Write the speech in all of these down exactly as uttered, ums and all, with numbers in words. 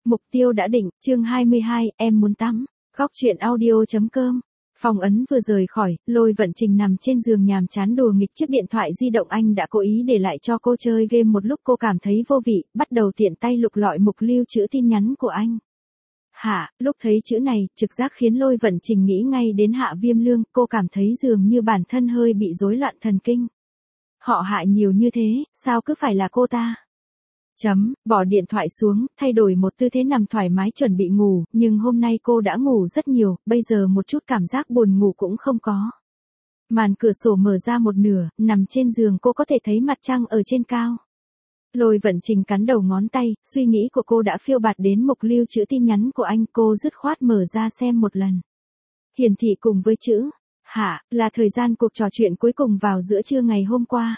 Mục tiêu đã định, chương hai mươi hai, em muốn tắm. Góc truyện audio.com. Phong Ấn vừa rời khỏi, Lôi Vận Trình nằm trên giường nhàm chán đùa nghịch chiếc điện thoại di động anh đã cố ý để lại cho cô chơi game một lúc cô cảm thấy vô vị, bắt đầu tiện tay lục lọi mục lưu trữ tin nhắn của anh. Hạ, lúc thấy chữ này, trực giác khiến Lôi Vận Trình nghĩ ngay đến Hạ Viêm Lương, cô cảm thấy dường như bản thân hơi bị rối loạn thần kinh. Họ Hạ nhiều như thế, sao cứ phải là cô ta? Chấm, bỏ điện thoại xuống, thay đổi một tư thế nằm thoải mái chuẩn bị ngủ, nhưng hôm nay cô đã ngủ rất nhiều, bây giờ một chút cảm giác buồn ngủ cũng không có. Màn cửa sổ mở ra một nửa, nằm trên giường cô có thể thấy mặt trăng ở trên cao. Lôi Vận Trình cắn đầu ngón tay, suy nghĩ của cô đã phiêu bạt đến mục lưu trữ tin nhắn của anh, cô dứt khoát mở ra xem một lần. Hiển thị cùng với chữ Hạ, là thời gian cuộc trò chuyện cuối cùng vào giữa trưa ngày hôm qua.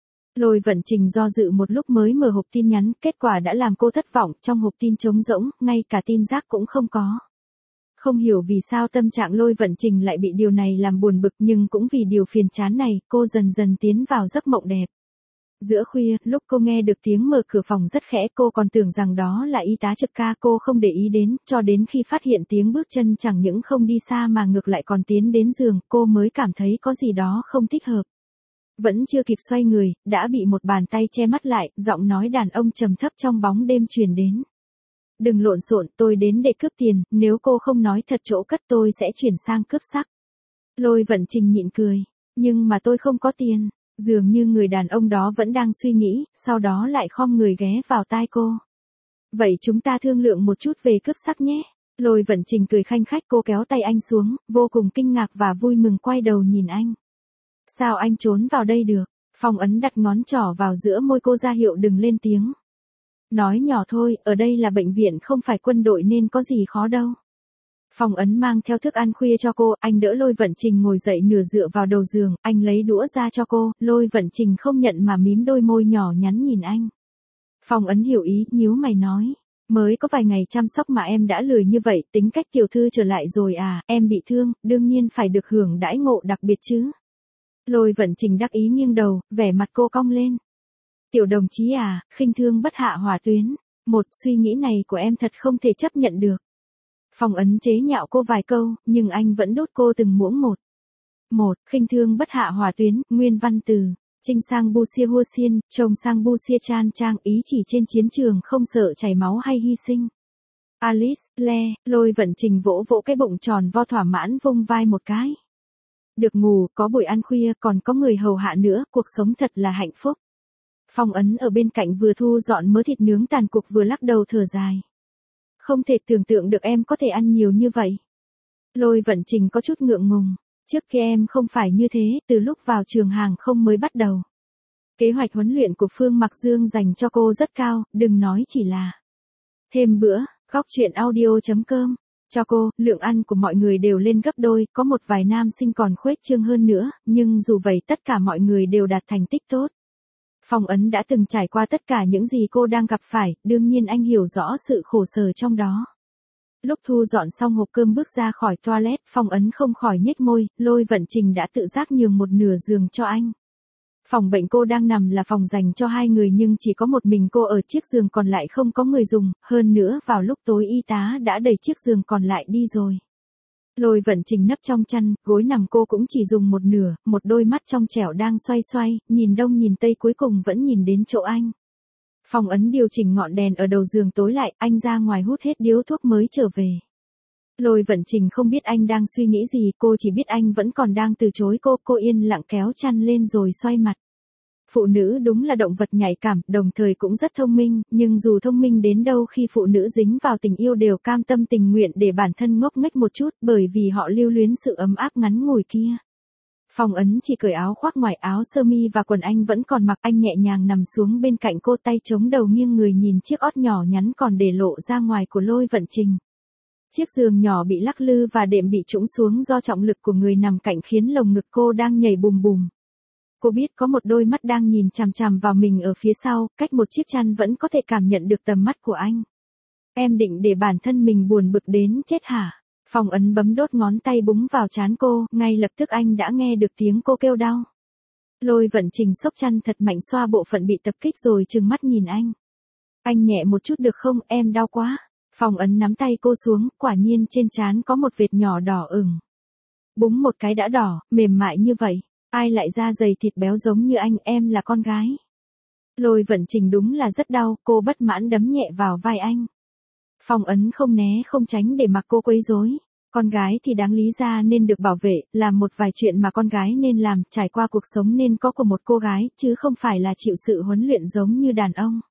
Lôi Vận Trình do dự một lúc mới mở hộp tin nhắn, kết quả đã làm cô thất vọng, trong hộp tin trống rỗng, ngay cả tin rác cũng không có. Không hiểu vì sao tâm trạng Lôi Vận Trình lại bị điều này làm buồn bực, nhưng cũng vì điều phiền chán này, cô dần dần tiến vào giấc mộng đẹp. Giữa khuya, lúc cô nghe được tiếng mở cửa phòng rất khẽ, cô còn tưởng rằng đó là y tá trực ca, cô không để ý đến, cho đến khi phát hiện tiếng bước chân chẳng những không đi xa mà ngược lại còn tiến đến giường, cô mới cảm thấy có gì đó không thích hợp. Vẫn chưa kịp xoay người, đã bị một bàn tay che mắt lại, giọng nói đàn ông trầm thấp trong bóng đêm truyền đến. Đừng lộn xộn, tôi đến để cướp tiền, nếu cô không nói thật chỗ cất tôi sẽ chuyển sang cướp sắc. Lôi Vận Trình nhịn cười, nhưng mà tôi không có tiền. Dường như người đàn ông đó vẫn đang suy nghĩ, sau đó lại khom người ghé vào tai cô. Vậy chúng ta thương lượng một chút về cướp sắc nhé. Lôi Vận Trình cười khanh khách, cô kéo tay anh xuống, vô cùng kinh ngạc và vui mừng quay đầu nhìn anh. Sao anh trốn vào đây được? Phong Ấn đặt ngón trỏ vào giữa môi cô ra hiệu đừng lên tiếng. Nói nhỏ thôi, ở đây là bệnh viện không phải quân đội nên có gì khó đâu. Phong Ấn mang theo thức ăn khuya cho cô, anh đỡ Lôi Vận Trình ngồi dậy nửa dựa vào đầu giường, anh lấy đũa ra cho cô, Lôi Vận Trình không nhận mà mím đôi môi nhỏ nhắn nhìn anh. Phong Ấn hiểu ý, nhíu mày nói, mới có vài ngày chăm sóc mà em đã lười như vậy, tính cách tiểu thư trở lại rồi à, em bị thương, đương nhiên phải được hưởng đãi ngộ đặc biệt chứ. Lôi Vận Trình đắc ý nghiêng đầu, vẻ mặt cô cong lên. Tiểu đồng chí à, khinh thương bất hạ hỏa tuyến, một suy nghĩ này của em thật không thể chấp nhận được. Phong Ấn chế nhạo cô vài câu, nhưng anh vẫn đốt cô từng muỗng một. Một, khinh thương bất hạ hỏa tuyến, nguyên văn từ, Trinh sang bu xia hua xiên, trông sang bu xia chan trang, ý chỉ trên chiến trường không sợ chảy máu hay hy sinh. Alice, le, Lôi Vận Trình vỗ vỗ cái bụng tròn vo thỏa mãn vung vai một cái. Được ngủ, có buổi ăn khuya, còn có người hầu hạ nữa, cuộc sống thật là hạnh phúc. Phong Ấn ở bên cạnh vừa thu dọn mớ thịt nướng tàn cục vừa lắc đầu thở dài. Không thể tưởng tượng được em có thể ăn nhiều như vậy. Lôi Vận Trình có chút ngượng ngùng. Trước kia em không phải như thế, từ lúc vào trường hàng không mới bắt đầu. Kế hoạch huấn luyện của Phương Mặc Dương dành cho cô rất cao, đừng nói chỉ là thêm bữa, góc truyện audio.com. Cho cô, lượng ăn của mọi người đều lên gấp đôi, có một vài nam sinh còn khuếch trương hơn nữa, nhưng dù vậy tất cả mọi người đều đạt thành tích tốt. Phong Ấn đã từng trải qua tất cả những gì cô đang gặp phải, đương nhiên anh hiểu rõ sự khổ sở trong đó. Lúc thu dọn xong hộp cơm bước ra khỏi toilet, Phong Ấn không khỏi nhếch môi, Lôi Vận Trình đã tự giác nhường một nửa giường cho anh. Phòng bệnh cô đang nằm là phòng dành cho hai người nhưng chỉ có một mình cô ở chiếc giường còn lại không có người dùng, hơn nữa vào lúc tối y tá đã đẩy chiếc giường còn lại đi rồi. Lôi Vận Trình nấp trong chăn, gối nằm cô cũng chỉ dùng một nửa, một đôi mắt trong trẻo đang xoay xoay, nhìn đông nhìn tây cuối cùng vẫn nhìn đến chỗ anh. Phong Ấn điều chỉnh ngọn đèn ở đầu giường tối lại, anh ra ngoài hút hết điếu thuốc mới trở về. Lôi Vận Trình không biết anh đang suy nghĩ gì, cô chỉ biết anh vẫn còn đang từ chối cô, cô yên lặng kéo chăn lên rồi xoay mặt. Phụ nữ đúng là động vật nhạy cảm, đồng thời cũng rất thông minh, nhưng dù thông minh đến đâu khi phụ nữ dính vào tình yêu đều cam tâm tình nguyện để bản thân ngốc nghếch một chút, bởi vì họ lưu luyến sự ấm áp ngắn ngủi kia. Phong Ấn chỉ cởi áo khoác ngoài, áo sơ mi và quần anh vẫn còn mặc, anh nhẹ nhàng nằm xuống bên cạnh cô, tay chống đầu nghiêng người nhìn chiếc ót nhỏ nhắn còn để lộ ra ngoài của Lôi Vận Trình. Chiếc giường nhỏ bị lắc lư và đệm bị trũng xuống do trọng lực của người nằm cạnh khiến lồng ngực cô đang nhảy bùm bùm. Cô biết có một đôi mắt đang nhìn chằm chằm vào mình ở phía sau, cách một chiếc chăn vẫn có thể cảm nhận được tầm mắt của anh. Em định để bản thân mình buồn bực đến chết hả? Phong Ấn bấm đốt ngón tay búng vào trán cô, ngay lập tức anh đã nghe được tiếng cô kêu đau. Lôi Vận Trình xốc chăn thật mạnh xoa bộ phận bị tập kích rồi trừng mắt nhìn anh. Anh nhẹ một chút được không, em đau quá. Phong ấn nắm tay cô xuống, quả nhiên trên trán có một vệt nhỏ đỏ ửng. Búng một cái đã đỏ, mềm mại như vậy. Ai lại da dày thịt béo giống như anh, em là con gái. Lôi Vận Trình đúng là rất đau, cô bất mãn đấm nhẹ vào vai anh. Phong ấn không né không tránh để mặc cô quấy rối. Con gái thì đáng lý ra nên được bảo vệ, làm một vài chuyện mà con gái nên làm, trải qua cuộc sống nên có của một cô gái, chứ không phải là chịu sự huấn luyện giống như đàn ông.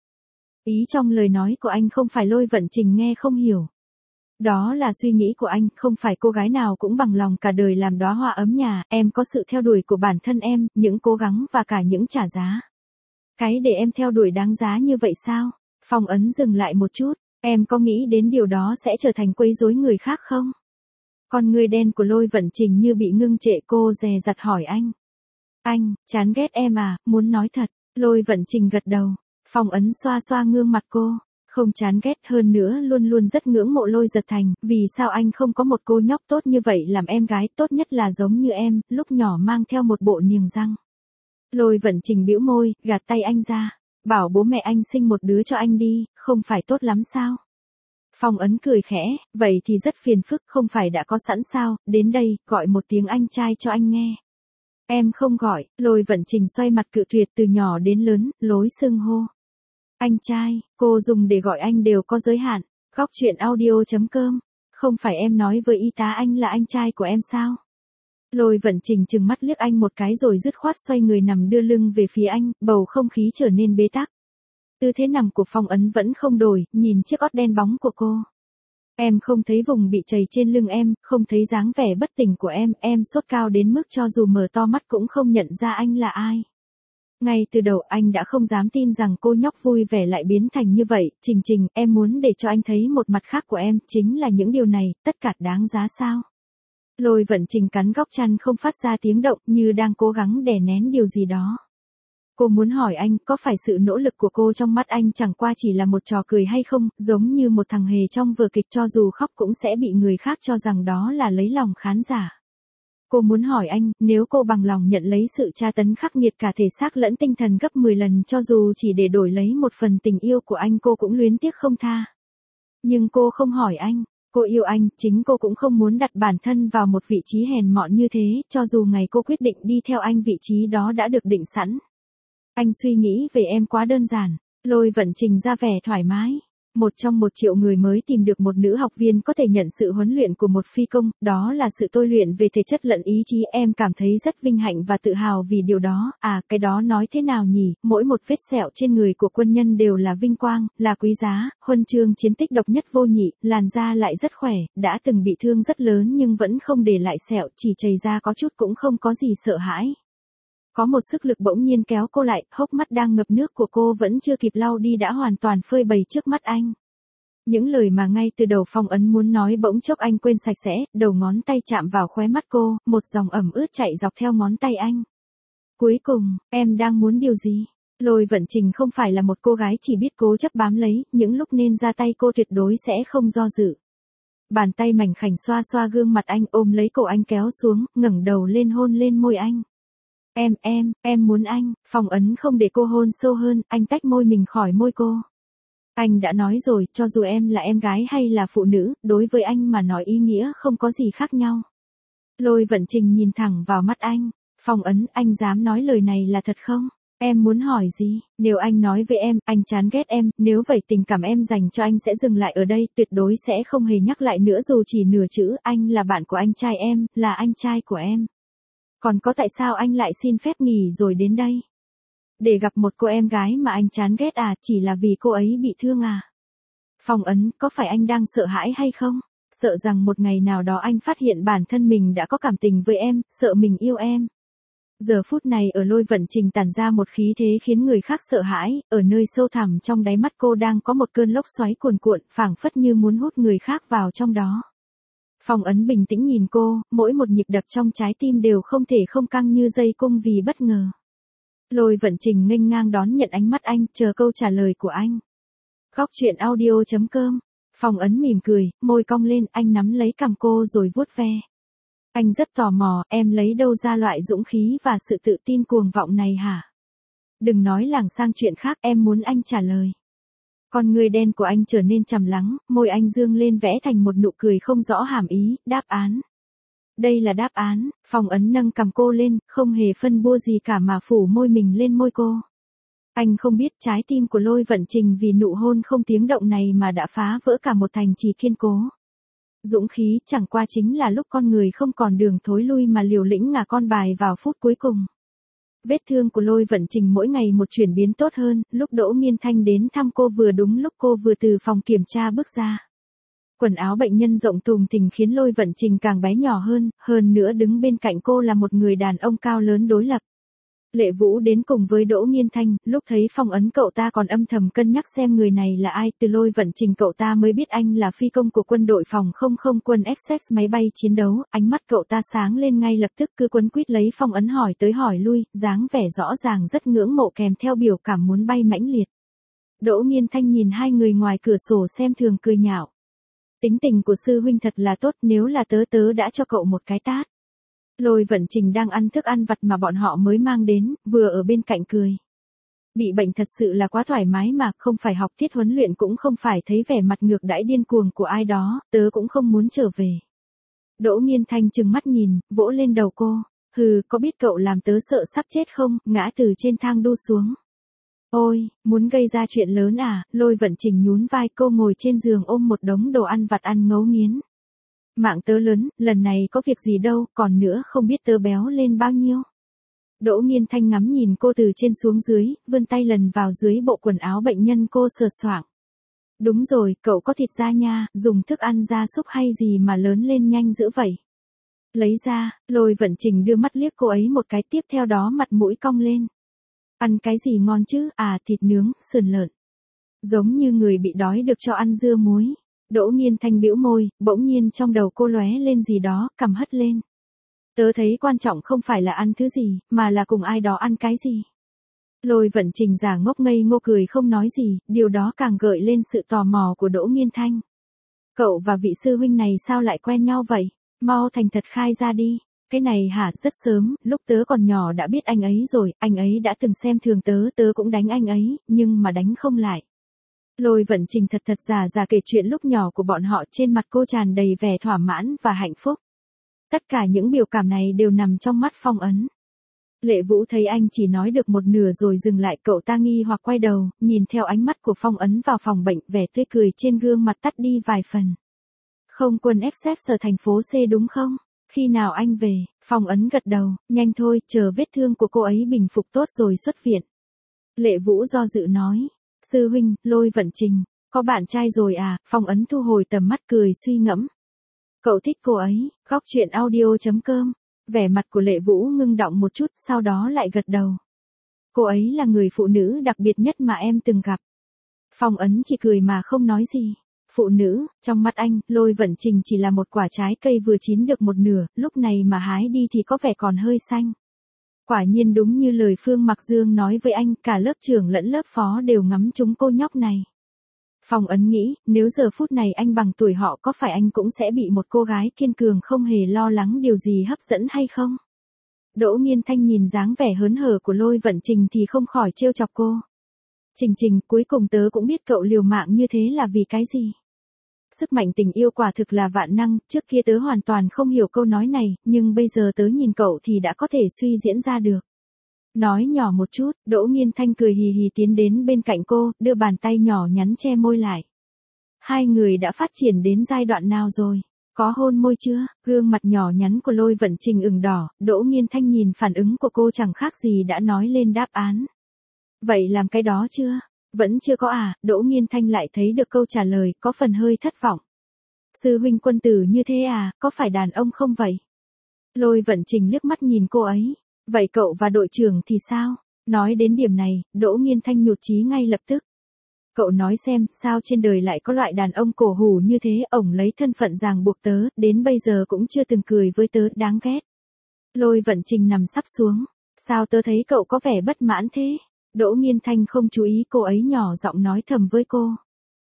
Ý trong lời nói của anh không phải Lôi Vận Trình nghe không hiểu. Đó là suy nghĩ của anh, không phải cô gái nào cũng bằng lòng cả đời làm đóa hoa ấm nhà, em có sự theo đuổi của bản thân em, những cố gắng và cả những trả giá. Cái để em theo đuổi đáng giá như vậy sao? Phong ấn dừng lại một chút, em có nghĩ đến điều đó sẽ trở thành quấy rối người khác không? Con người đen của Lôi Vận Trình như bị ngưng trệ, cô dè dặt hỏi anh. Anh, chán ghét em à, muốn nói thật. Lôi Vận Trình gật đầu. Phong ấn xoa xoa gương mặt cô. Không chán ghét, hơn nữa luôn luôn rất ngưỡng mộ Lôi Giật Thành, vì sao anh không có một cô nhóc tốt như vậy làm em gái, tốt nhất là giống như em, lúc nhỏ mang theo một bộ niềng răng. Lôi Vận Trình bĩu môi, gạt tay anh ra. Bảo bố mẹ anh sinh một đứa cho anh đi, không phải tốt lắm sao? Phong ấn cười khẽ, vậy thì rất phiền phức, không phải đã có sẵn sao, đến đây, gọi một tiếng anh trai cho anh nghe. Em không gọi, Lôi Vận Trình xoay mặt cự tuyệt, từ nhỏ đến lớn, lối xưng hô. Anh trai, cô dùng để gọi anh đều có giới hạn. Góc truyện audio chấm com. Không phải em nói với y tá anh là anh trai của em sao? Lôi Vận Trình trừng mắt liếc anh một cái rồi dứt khoát xoay người nằm đưa lưng về phía anh, bầu không khí trở nên bế tắc. Tư thế nằm của Phong ấn vẫn không đổi, nhìn chiếc ót đen bóng của cô. Em không thấy vùng bị chảy trên lưng em, không thấy dáng vẻ bất tỉnh của em, em sốt cao đến mức cho dù mở to mắt cũng không nhận ra anh là ai. Ngay từ đầu anh đã không dám tin rằng cô nhóc vui vẻ lại biến thành như vậy, Trình Trình, em muốn để cho anh thấy một mặt khác của em, chính là những điều này, tất cả đáng giá sao? Lôi Vận Trình cắn góc chăn không phát ra tiếng động, như đang cố gắng đè nén điều gì đó. Cô muốn hỏi anh, có phải sự nỗ lực của cô trong mắt anh chẳng qua chỉ là một trò cười hay không, giống như một thằng hề trong vở kịch, cho dù khóc cũng sẽ bị người khác cho rằng đó là lấy lòng khán giả. Cô muốn hỏi anh, nếu cô bằng lòng nhận lấy sự tra tấn khắc nghiệt cả thể xác lẫn tinh thần gấp mười lần cho dù chỉ để đổi lấy một phần tình yêu của anh, cô cũng luyến tiếc không tha. Nhưng cô không hỏi anh, cô yêu anh, chính cô cũng không muốn đặt bản thân vào một vị trí hèn mọn như thế, cho dù ngày cô quyết định đi theo anh vị trí đó đã được định sẵn. Anh suy nghĩ về em quá đơn giản. Lôi Vận Trình ra vẻ thoải mái. Một trong một triệu người mới tìm được một nữ học viên có thể nhận sự huấn luyện của một phi công, đó là sự tôi luyện về thể chất lẫn ý chí, em cảm thấy rất vinh hạnh và tự hào vì điều đó. À, cái đó nói thế nào nhỉ, mỗi một vết sẹo trên người của quân nhân đều là vinh quang, là quý giá, huân chương chiến tích độc nhất vô nhị, làn da lại rất khỏe, đã từng bị thương rất lớn nhưng vẫn không để lại sẹo, chỉ chảy ra có chút cũng không có gì sợ hãi. Có một sức lực bỗng nhiên kéo cô lại, hốc mắt đang ngập nước của cô vẫn chưa kịp lau đi đã hoàn toàn phơi bày trước mắt anh. Những lời mà ngay từ đầu Phong ấn muốn nói bỗng chốc anh quên sạch sẽ, đầu ngón tay chạm vào khóe mắt cô, một dòng ẩm ướt chạy dọc theo ngón tay anh. Cuối cùng, em đang muốn điều gì? Lôi Vận Trình không phải là một cô gái chỉ biết cố chấp bám lấy, những lúc nên ra tay cô tuyệt đối sẽ không do dự. Bàn tay mảnh khảnh xoa xoa gương mặt anh, ôm lấy cổ anh kéo xuống, ngẩng đầu lên hôn lên môi anh. Em, em, em muốn anh. Phong ấn không để cô hôn sâu hơn, anh tách môi mình khỏi môi cô. Anh đã nói rồi, cho dù em là em gái hay là phụ nữ, đối với anh mà nói ý nghĩa không có gì khác nhau. Lôi Vận Trình nhìn thẳng vào mắt anh. Phong ấn, anh dám nói lời này là thật không? Em muốn hỏi gì? Nếu anh nói với em, anh chán ghét em, nếu vậy tình cảm em dành cho anh sẽ dừng lại ở đây, tuyệt đối sẽ không hề nhắc lại nữa dù chỉ nửa chữ, anh là bạn của anh trai em, là anh trai của em. Còn có tại sao anh lại xin phép nghỉ rồi đến đây? Để gặp một cô em gái mà anh chán ghét à, chỉ là vì cô ấy bị thương à? Phong ấn, có phải anh đang sợ hãi hay không? Sợ rằng một ngày nào đó anh phát hiện bản thân mình đã có cảm tình với em, sợ mình yêu em. Giờ phút này ở Lôi Vận Trình tản ra một khí thế khiến người khác sợ hãi, ở nơi sâu thẳm trong đáy mắt cô đang có một cơn lốc xoáy cuồn cuộn, phảng phất như muốn hút người khác vào trong đó. Phong ấn bình tĩnh nhìn cô, mỗi một nhịp đập trong trái tim đều không thể không căng như dây cung vì bất ngờ. Lôi Vận Trình nghênh ngang đón nhận ánh mắt anh, chờ câu trả lời của anh. Góc truyện audio chấm com. Phong ấn mỉm cười, môi cong lên, anh nắm lấy cằm cô rồi vuốt ve. Anh rất tò mò, em lấy đâu ra loại dũng khí và sự tự tin cuồng vọng này hả? Đừng nói lảng sang chuyện khác, em muốn anh trả lời. Con người đen của anh trở nên trầm lắng, môi anh dương lên vẽ thành một nụ cười không rõ hàm ý, đáp án. Đây là đáp án, Phong Ấn nâng cằm cô lên, không hề phân bua gì cả mà phủ môi mình lên môi cô. Anh không biết trái tim của Lôi Vận Trình vì nụ hôn không tiếng động này mà đã phá vỡ cả một thành trì kiên cố. Dũng khí chẳng qua chính là lúc con người không còn đường thối lui mà liều lĩnh ngả con bài vào phút cuối cùng. Vết thương của Lôi Vận Trình mỗi ngày một chuyển biến tốt hơn, lúc Đỗ Nghiên Thanh đến thăm cô vừa đúng lúc cô vừa từ phòng kiểm tra bước ra. Quần áo bệnh nhân rộng thùng thình khiến Lôi Vận Trình càng bé nhỏ hơn, hơn nữa đứng bên cạnh cô là một người đàn ông cao lớn đối lập. Lệ Vũ đến cùng với Đỗ Nghiên Thanh, lúc thấy Phong Ấn cậu ta còn âm thầm cân nhắc xem người này là ai, từ Lôi Vận Trình cậu ta mới biết anh là phi công của quân đội phòng không không quân Essex máy bay chiến đấu, ánh mắt cậu ta sáng lên ngay lập tức cứ quấn quýt lấy Phong Ấn hỏi tới hỏi lui, dáng vẻ rõ ràng rất ngưỡng mộ kèm theo biểu cảm muốn bay mãnh liệt. Đỗ Nghiên Thanh nhìn hai người ngoài cửa sổ xem thường cười nhạo. Tính tình của sư huynh thật là tốt, nếu là tớ tớ đã cho cậu một cái tát. Lôi Vận Trình đang ăn thức ăn vặt mà bọn họ mới mang đến, vừa ở bên cạnh cười. Bị bệnh thật sự là quá thoải mái mà, không phải học tiết huấn luyện cũng không phải thấy vẻ mặt ngược đãi điên cuồng của ai đó, tớ cũng không muốn trở về. Đỗ Nghiên Thanh trừng mắt nhìn, vỗ lên đầu cô, hừ, có biết cậu làm tớ sợ sắp chết không, ngã từ trên thang đu xuống. Ôi, muốn gây ra chuyện lớn à, Lôi Vận Trình nhún vai, cô ngồi trên giường ôm một đống đồ ăn vặt ăn ngấu nghiến. Mạng tớ lớn, lần này có việc gì đâu, còn nữa không biết tớ béo lên bao nhiêu. Đỗ Nghiên Thanh ngắm nhìn cô từ trên xuống dưới, vươn tay lần vào dưới bộ quần áo bệnh nhân cô sờ soạng. Đúng rồi, cậu có thịt da nha, dùng thức ăn gia súc hay gì mà lớn lên nhanh dữ vậy. Lấy ra, Lôi Vận Trình đưa mắt liếc cô ấy một cái, tiếp theo đó mặt mũi cong lên. Ăn cái gì ngon chứ, à thịt nướng, sườn lợn. Giống như người bị đói được cho ăn dưa muối. Đỗ Nghiên Thanh bĩu môi, bỗng nhiên trong đầu cô lóe lên gì đó, cằm hất lên. Tớ thấy quan trọng không phải là ăn thứ gì, mà là cùng ai đó ăn cái gì. Lôi Vận Trình giả ngốc ngây ngô cười không nói gì, điều đó càng gợi lên sự tò mò của Đỗ Nghiên Thanh. Cậu và vị sư huynh này sao lại quen nhau vậy? Mau thành thật khai ra đi. Cái này hả, rất sớm, lúc tớ còn nhỏ đã biết anh ấy rồi, anh ấy đã từng xem thường tớ, tớ cũng đánh anh ấy, nhưng mà đánh không lại. Lôi Vận Trình thật thật giả giả kể chuyện lúc nhỏ của bọn họ, trên mặt cô tràn đầy vẻ thỏa mãn và hạnh phúc. Tất cả những biểu cảm này đều nằm trong mắt Phong Ấn. Lệ Vũ thấy anh chỉ nói được một nửa rồi dừng lại, cậu ta nghi hoặc quay đầu, nhìn theo ánh mắt của Phong Ấn vào phòng bệnh, vẻ tươi cười trên gương mặt tắt đi vài phần. Không quân Essex ở thành phố C đúng không? Khi nào anh về? Phong Ấn gật đầu, nhanh thôi, chờ vết thương của cô ấy bình phục tốt rồi xuất viện. Lệ Vũ do dự nói. Sư huynh, Lôi Vận Trình, có bạn trai rồi à? Phong Ấn thu hồi tầm mắt cười suy ngẫm. Cậu thích cô ấy, góc chuyện audio chấm com. Vẻ mặt của Lệ Vũ ngưng đọng một chút, sau đó lại gật đầu. Cô ấy là người phụ nữ đặc biệt nhất mà em từng gặp. Phong Ấn chỉ cười mà không nói gì. Phụ nữ, trong mắt anh, Lôi Vận Trình chỉ là một quả trái cây vừa chín được một nửa, lúc này mà hái đi thì có vẻ còn hơi xanh. Quả nhiên đúng như lời Phương Mặc Dương nói với anh, cả lớp trưởng lẫn lớp phó đều ngắm trúng cô nhóc này. Phong Ấn nghĩ, nếu giờ phút này anh bằng tuổi họ có phải anh cũng sẽ bị một cô gái kiên cường không hề lo lắng điều gì hấp dẫn hay không? Đỗ Nghiên Thanh nhìn dáng vẻ hớn hở của Lôi Vận Trình thì không khỏi trêu chọc cô. Trình Trình, cuối cùng tớ cũng biết cậu liều mạng như thế là vì cái gì. Sức mạnh tình yêu quả thực là vạn năng, trước kia tớ hoàn toàn không hiểu câu nói này, nhưng bây giờ tớ nhìn cậu thì đã có thể suy diễn ra được. Nói nhỏ một chút, Đỗ Nghiên Thanh cười hì hì tiến đến bên cạnh cô, đưa bàn tay nhỏ nhắn che môi lại. Hai người đã phát triển đến giai đoạn nào rồi? Có hôn môi chưa? Gương mặt nhỏ nhắn của Lôi Vận Trình ửng đỏ, Đỗ Nghiên Thanh nhìn phản ứng của cô chẳng khác gì đã nói lên đáp án. Vậy làm cái đó chưa? Vẫn chưa có à? Đỗ Nghiên Thanh lại thấy được câu trả lời, có phần hơi thất vọng. Sư huynh quân tử như thế à, có phải đàn ông không vậy? Lôi Vận Trình liếc mắt nhìn cô ấy. Vậy cậu và đội trưởng thì sao? Nói đến điểm này, Đỗ Nghiên Thanh nhụt chí ngay lập tức. Cậu nói xem, sao trên đời lại có loại đàn ông cổ hủ như thế, ổng lấy thân phận ràng buộc tớ, đến bây giờ cũng chưa từng cười với tớ, đáng ghét. Lôi Vận Trình nằm sắp xuống. Sao tớ thấy cậu có vẻ bất mãn thế? Đỗ Nghiên Thanh không chú ý, cô ấy nhỏ giọng nói thầm với cô.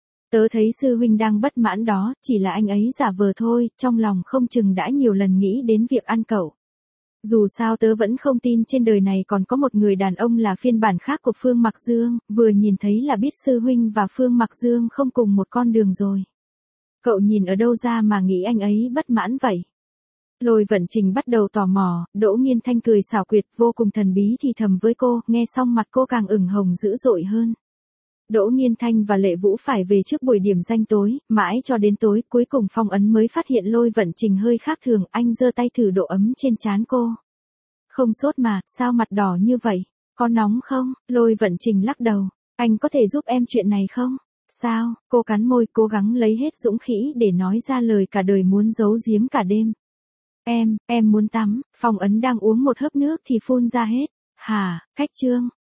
Tớ thấy sư huynh đang bất mãn đó, chỉ là anh ấy giả vờ thôi, trong lòng không chừng đã nhiều lần nghĩ đến việc ăn cậu. Dù sao tớ vẫn không tin trên đời này còn có một người đàn ông là phiên bản khác của Phương Mặc Dương, vừa nhìn thấy là biết sư huynh và Phương Mặc Dương không cùng một con đường rồi. Cậu nhìn ở đâu ra mà nghĩ anh ấy bất mãn vậy? Lôi Vận Trình bắt đầu tò mò, Đỗ Nghiên Thanh cười xảo quyệt, vô cùng thần bí thì thầm với cô, nghe xong mặt cô càng ửng hồng dữ dội hơn. Đỗ Nghiên Thanh và Lệ Vũ phải về trước buổi điểm danh tối, mãi cho đến tối, cuối cùng Phong Ấn mới phát hiện Lôi Vận Trình hơi khác thường, anh giơ tay thử độ ấm trên trán cô. Không sốt mà, sao mặt đỏ như vậy? Có nóng không? Lôi Vận Trình lắc đầu, anh có thể giúp em chuyện này không? Sao? Cô cắn môi, cố gắng lấy hết dũng khí để nói ra lời cả đời muốn giấu giếm cả đêm. Em, em muốn tắm. Phong Ấn đang uống một hớp nước thì phun ra hết. Hả, Khách Trương,